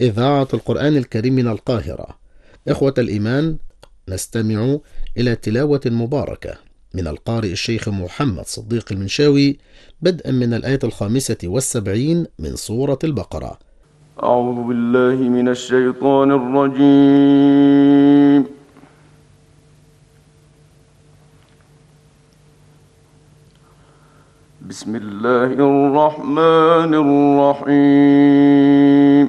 إذاعة القرآن الكريم من القاهرة. إخوة الإيمان، نستمع إلى تلاوة مباركة من القارئ الشيخ محمد صديق المنشاوي، بدءا من الآية 75 من سورة البقرة. أعوذ بالله من الشيطان الرجيم. بسم الله الرحمن الرحيم.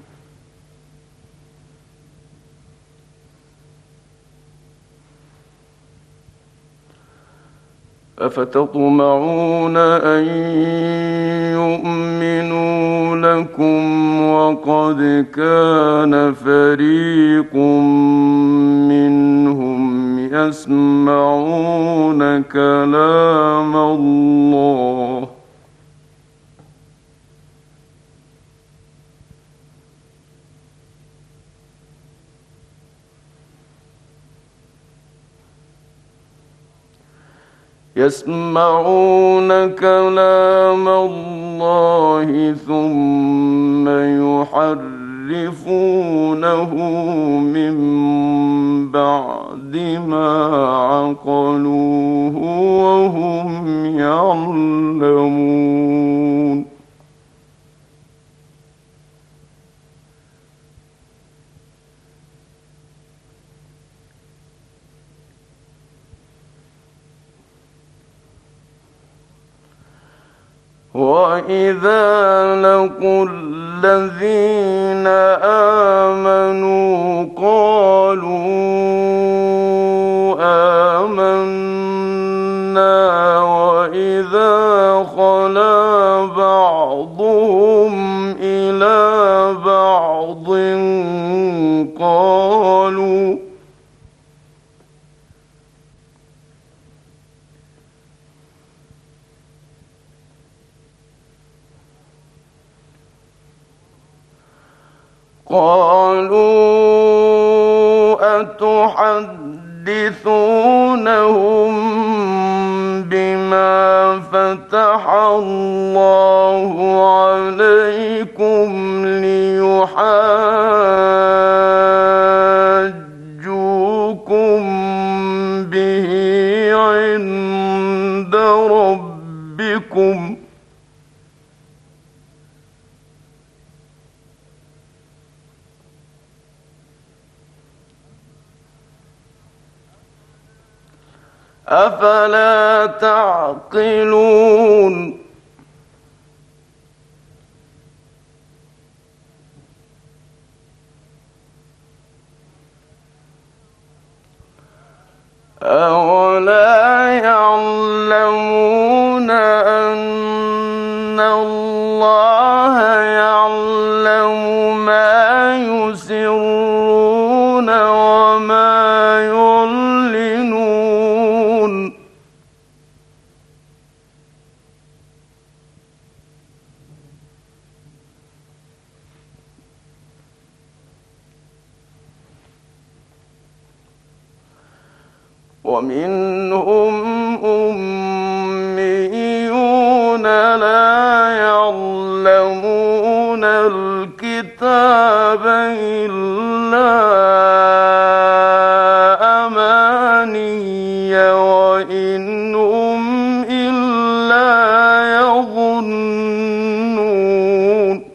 أفتطمعون أن يؤمنوا لكم وقد كان فريق منهم يسمعون كلام الله ثم يحرفونه من بعد ما عقلوه وهم يعلمون. وَإِذَا لَقُوا الَّذِينَ آمَنُوا قَالُوا آمَنَّا وَإِذَا خَلَا بَعْضُهُمْ إِلَى بَعْضٍ قالوا أتحدثونهم بما فتح الله عليكم ليحاجوكم به عند ربكم أفلا تعقلون. أولا يعلمون أن الله يعلم ما يسرون وما يعلنون. ومنهم أميون لا يعلمون الكتاب إلا أماني وإن هم إلا يظنون.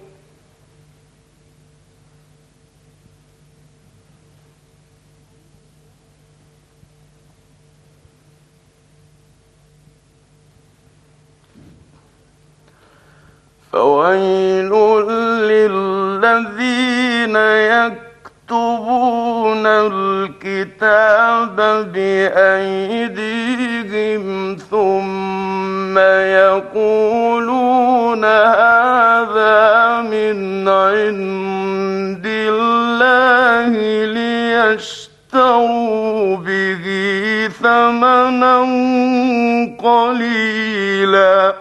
فويل للذين يكتبون الكتاب بأيديهم ثم يقولون هذا من عند الله ليشتروا به ثمنا قليلا.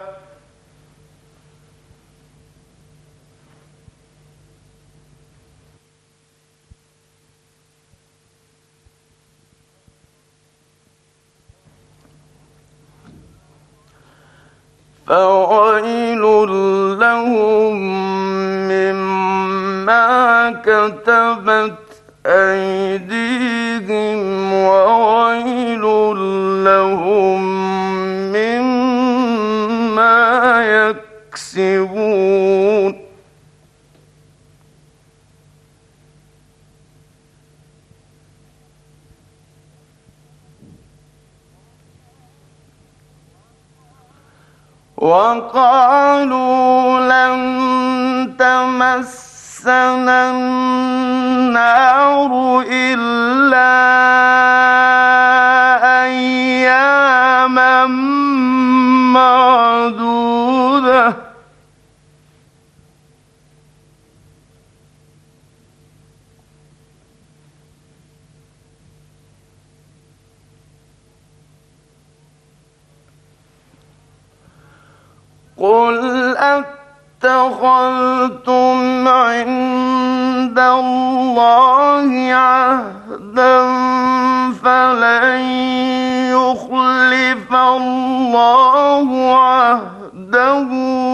فويل لهم مما كتبت أيديهم وويل لهم مما يكسبون وقالوا لن تمسنا النار إلا أياما معدودة قل أتخذتم عند الله عهدا فلن يخلف الله عهده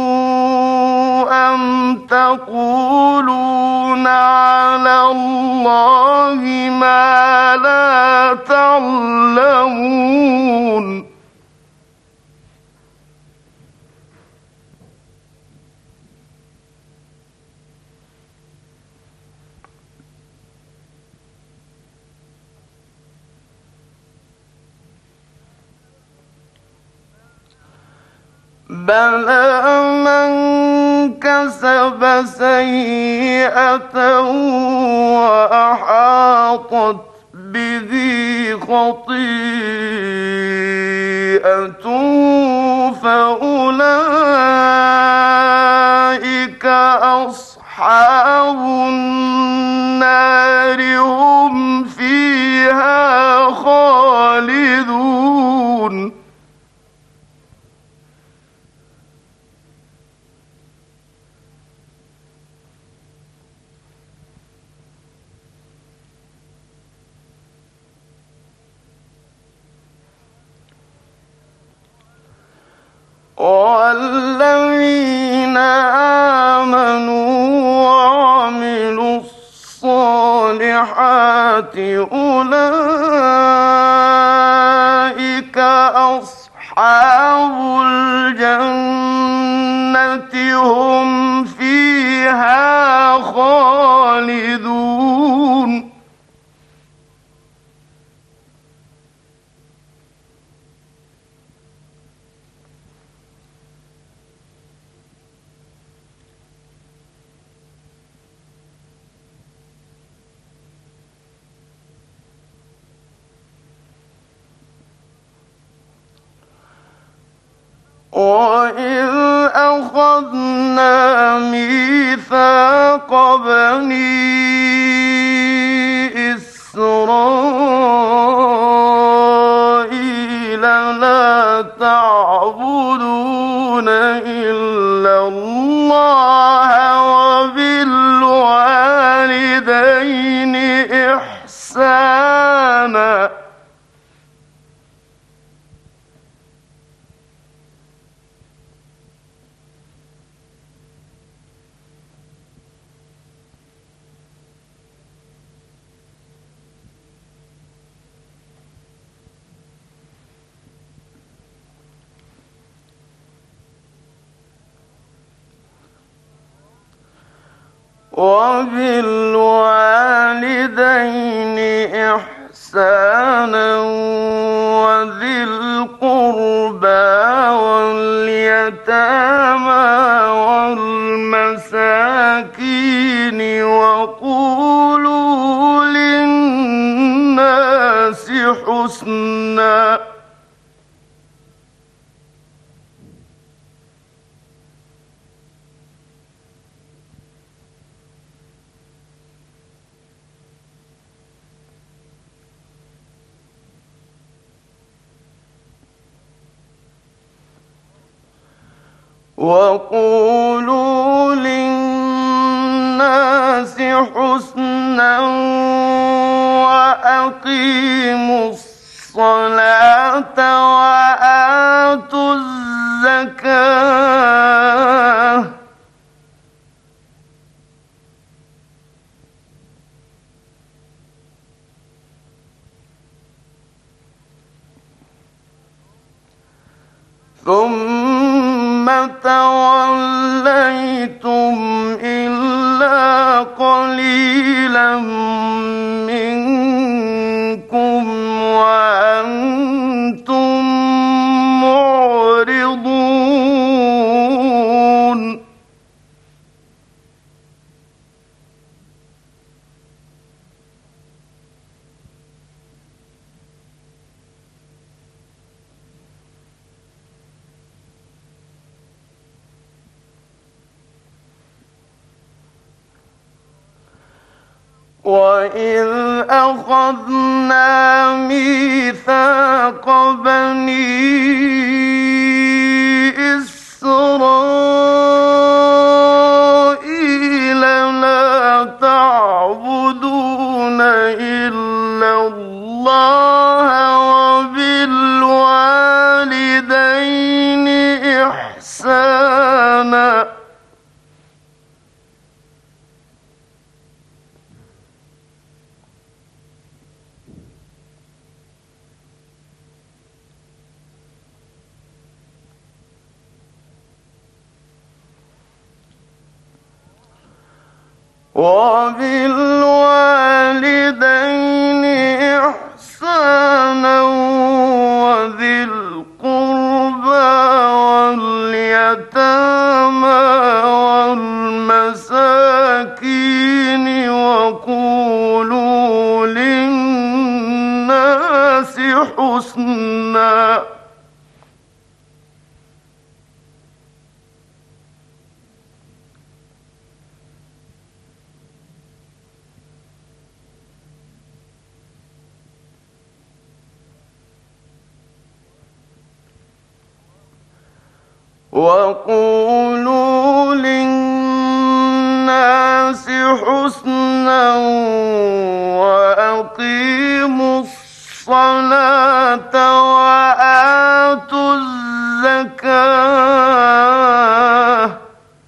أم تقولون على الله ما لا تعلمون بلى من كسب سيئة وأحاطت به خطيئته فأولئك أصحاب النار هم فيها خالدون والذين آمنوا وعملوا الصالحات أولئك أصحاب الجنة هم فيها خالدون وإذ أخذنا ميثاق بني إسرائيل لا تعبدون إلا الله وبالوالدين إحسانا وبالوالدين إحسانا وذي القربى واليتامى والمساكين وقولوا للناس حسنا وقولوا للناس حسنا وأقيموا الصلاة وآتوا الزكاة ثم توليتم إلا قليلا منكم وأنتم معرضون وَإِذْ أَخَذْنَا مِيثَاقَ بَنِي إِسْرَائِيلَ لَا تَعْبُدُونَ إِلَّا اللَّهَ وَبِالْوَالِدَيْنِ إِحْسَانًا وَذِي الْقُرْبَى وَالْيَتَامَى وَالْمَسَاكِينِ وَقُولُوا لِلنَّاسِ حُسْنًا وَقُولُوا لِلنَّاسِ حُسْنًا وَأَقِيمُوا الصَّلَاةَ وَآتُوا الزَّكَاةَ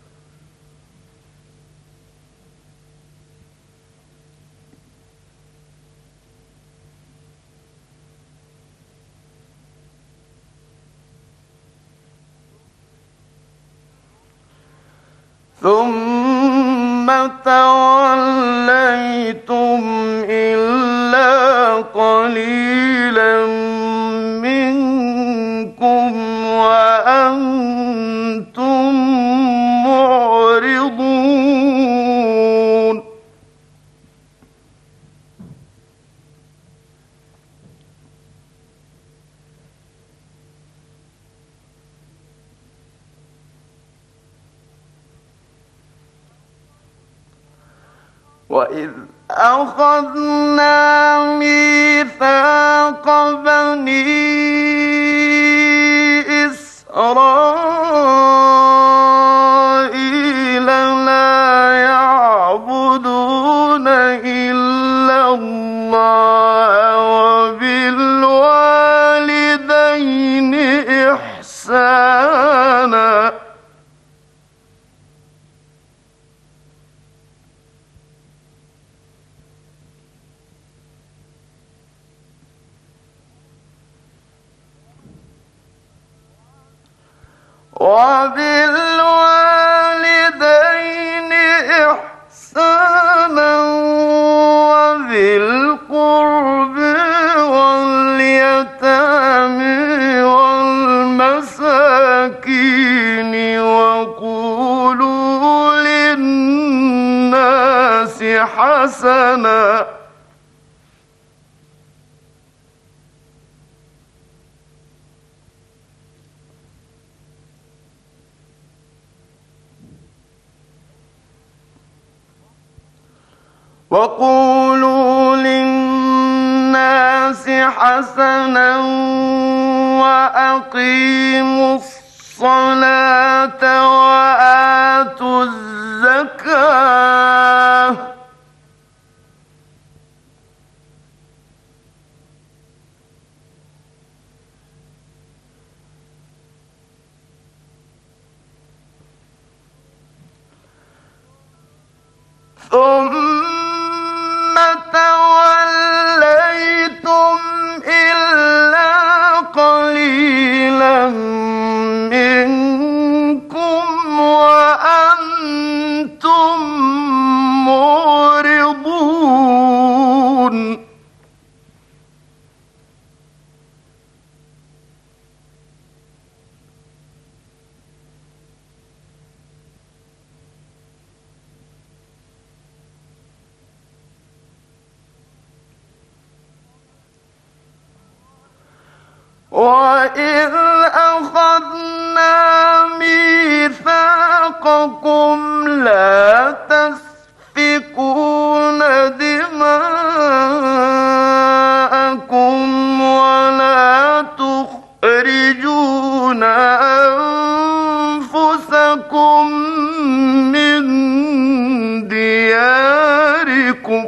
ثُمَّ تَوَلَّيْتُمْ إِلَّا قَلِيلًا مِنكُمْ وَأَنتُم مُّعْرِضُونَ وَإِذْ أَخَذْنَا مِيثَاقَ بَنِي إِسْرَائِيلَ لَا يَعْبُدُونَ إِلَّا اللَّهَ وَبِالْوَالِدَيْنِ إِحْسَانًا وَبِالْوَالِدَيْنِ إِحْسَانًا وَذِي الْقُرْبِ وَالْيَتَامَى وَالْمَسَاكِينِ وَقُولُوا لِلنَّاسِ حَسَنًا وَأَقِيمُوا الصَّلَاةَ وَآتُوا الزَّكَاةَ ثُمَّ تَوَلَّيْتُمْ إِلَّا قَلِيلًا وإذ أخذنا ميثاقكم لا تسفكون دماءكم ولا تخرجون أنفسكم من دياركم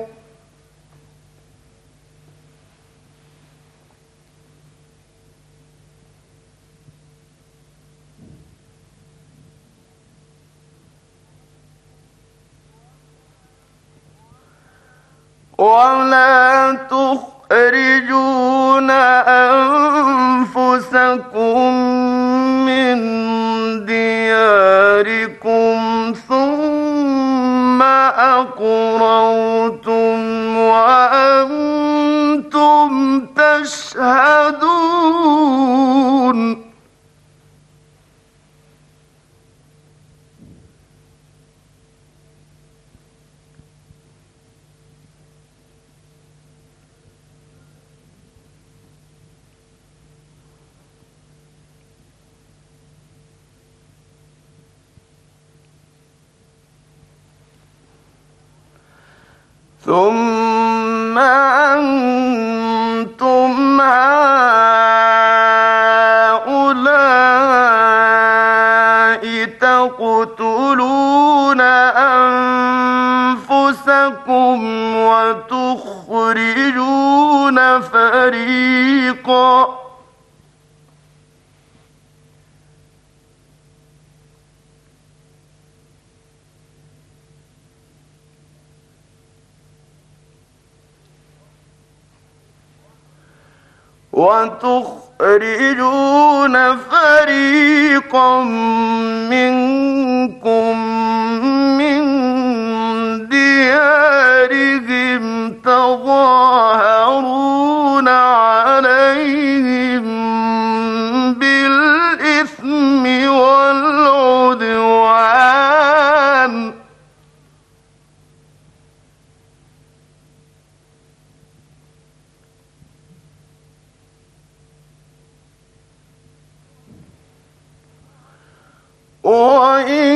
ثم أقررتم وأنتم تشهدون ثم أنتم هؤلاء تقتلون أنفسكم وتخرجون فريقا منكم من ديارهم تظاهرون عليهم بالإثم والعدوان وإن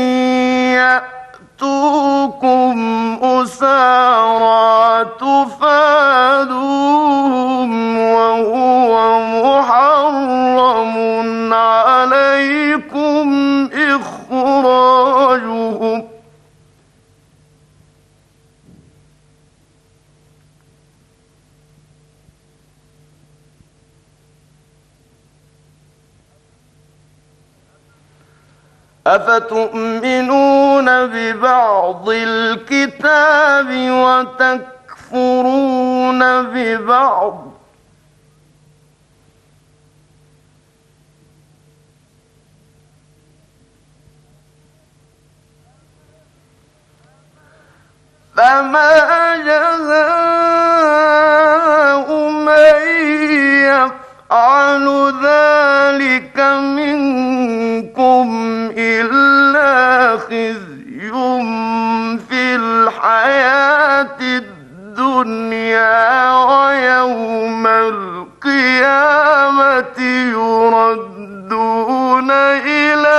يأتوكم أسارى تفادوهم وهو محرم عليكم إخراجهم أفتؤمنون ببعض الكتاب وتكفرون ببعض فما جزاء من يفعل ذلك منكم إلا خزي في الحياة الدنيا ويوم القيامة يردون إلى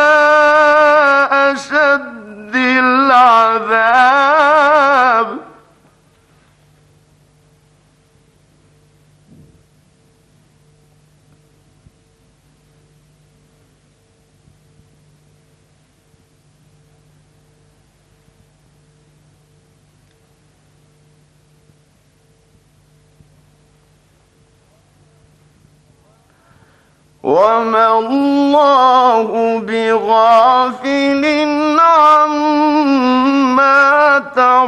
أشد العذاب وما الله بغافل عما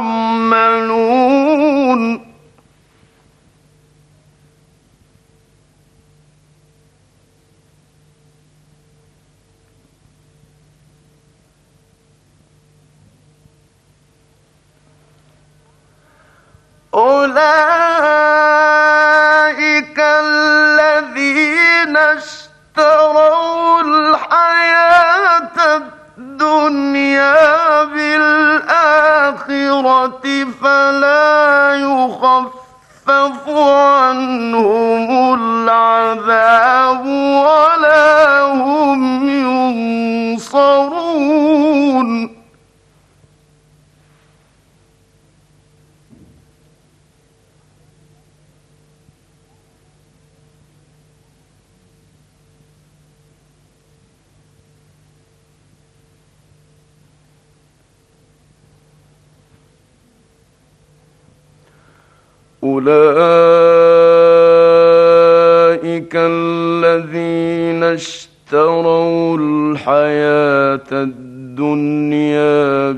تعملون أولئك الذين اشتروا الحياة الدنيا بالآخرة فلا يخفف عنهم العذاب ولا هم ينصرون. أولئك الذين اشتروا الحياة الدنيا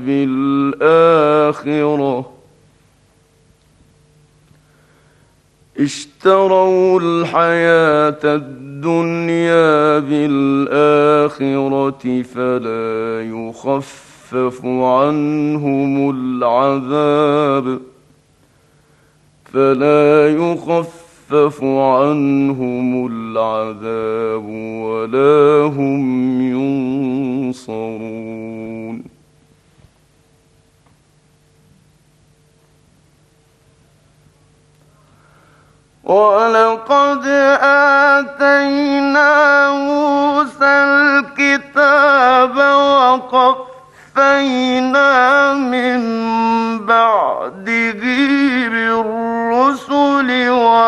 بالآخرة فلا يخفف عنهم العذاب ولا هم ينصرون. ولقد آتينا موسى الكتاب وقفينا من بعده بالرسل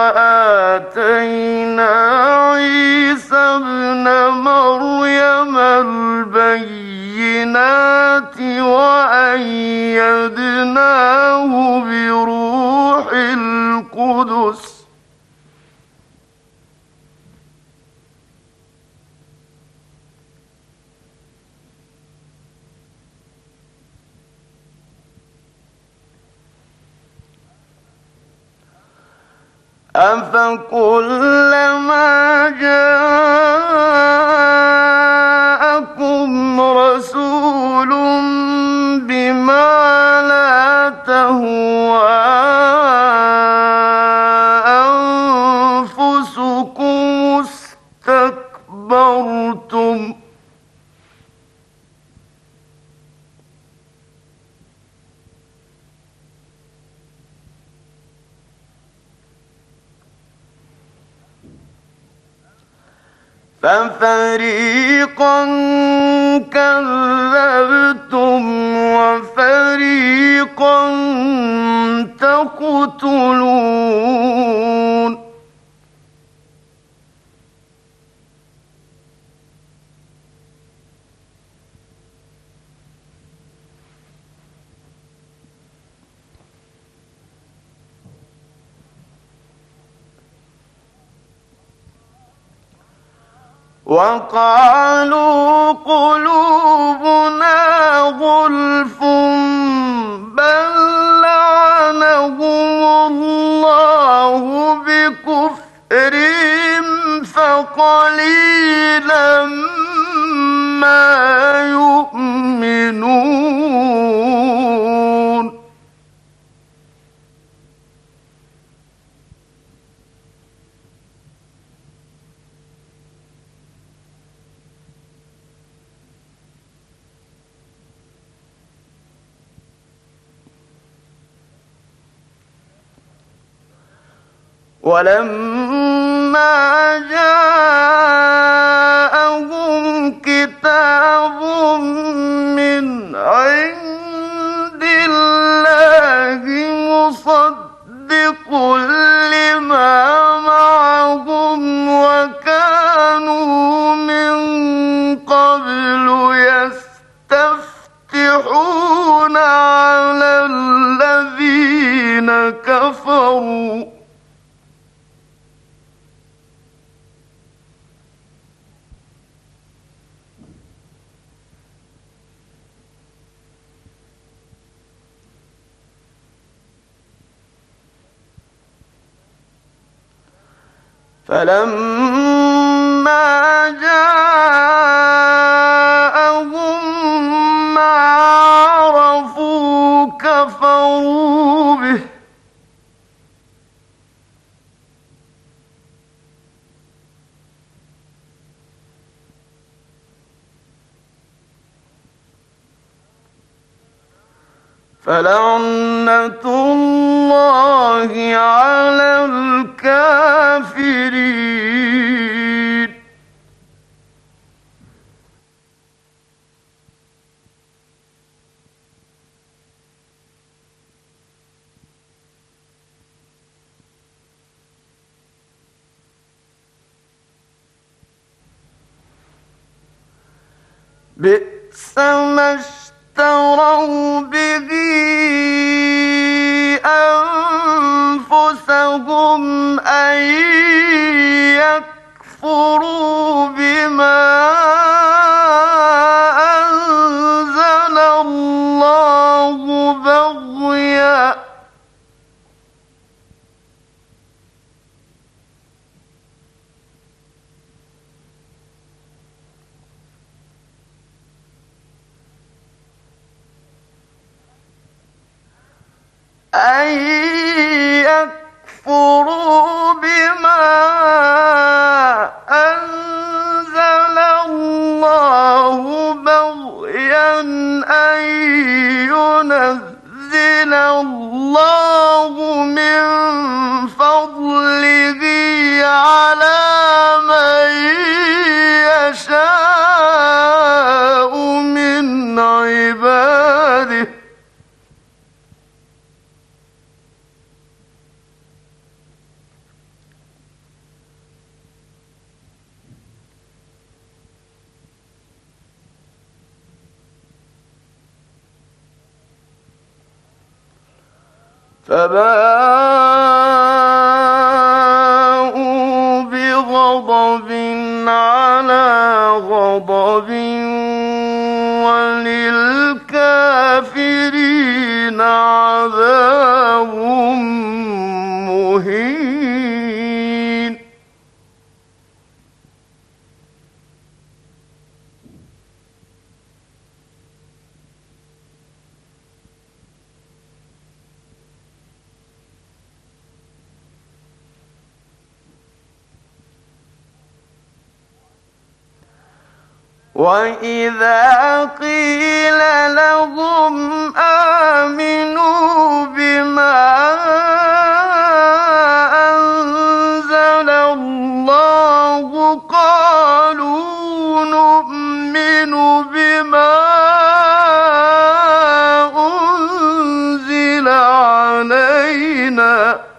وآتينا عيسى ابن مريم البينات وأيدناه بروح القدس أفكلما جاءكم رسول بما لا تهوى أنفسكم استكبرتم ففريقا كذبتم وفريقا تقتلون. وقالوا قلوبنا غلف بل لعنهم الله بكفرهم فقليلا ما يؤمنون. ولما جاءهم كتاب من عند الله مصدق لما معهم وكانوا من قبل يستفتحون على الذين كفروا فلما جاءهم ما عرفوا كفروا به فلعنة الله الله على الكافرين. بئس ما اشتروا به أنفسهم أن يكفروا بما أنزل الله بغيا أن يكفروا بما أنزل الله بغيا أن ينزل الله من فضله على من يشاء من عباده. فباءوا بغضب على غضب وللكافرين عذاب مهين. وَإِذَا قِيلَ لَهُمْ آمِنُوا بِمَا أَنزَلَ اللَّهُ قَالُوا نُؤْمِنُ بِمَا أُنزِلَ عَلَيْنَا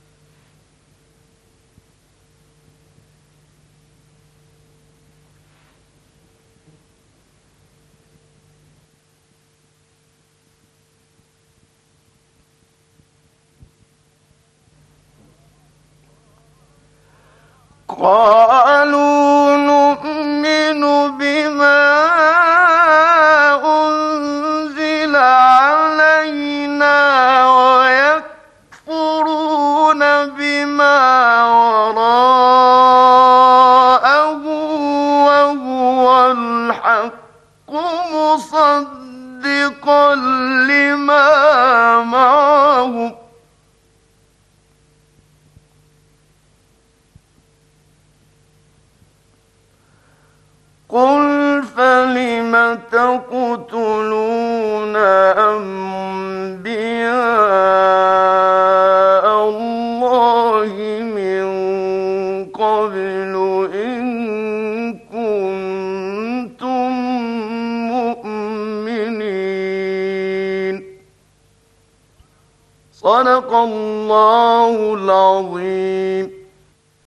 قالوا نؤمن بما أنزل علينا ويكفرون بما وراءه وهو الحق مصدقا لما معهم. قل فلم تقتلون أنبياء الله من قبل إن كنتم مؤمنين. صدق الله العظيم.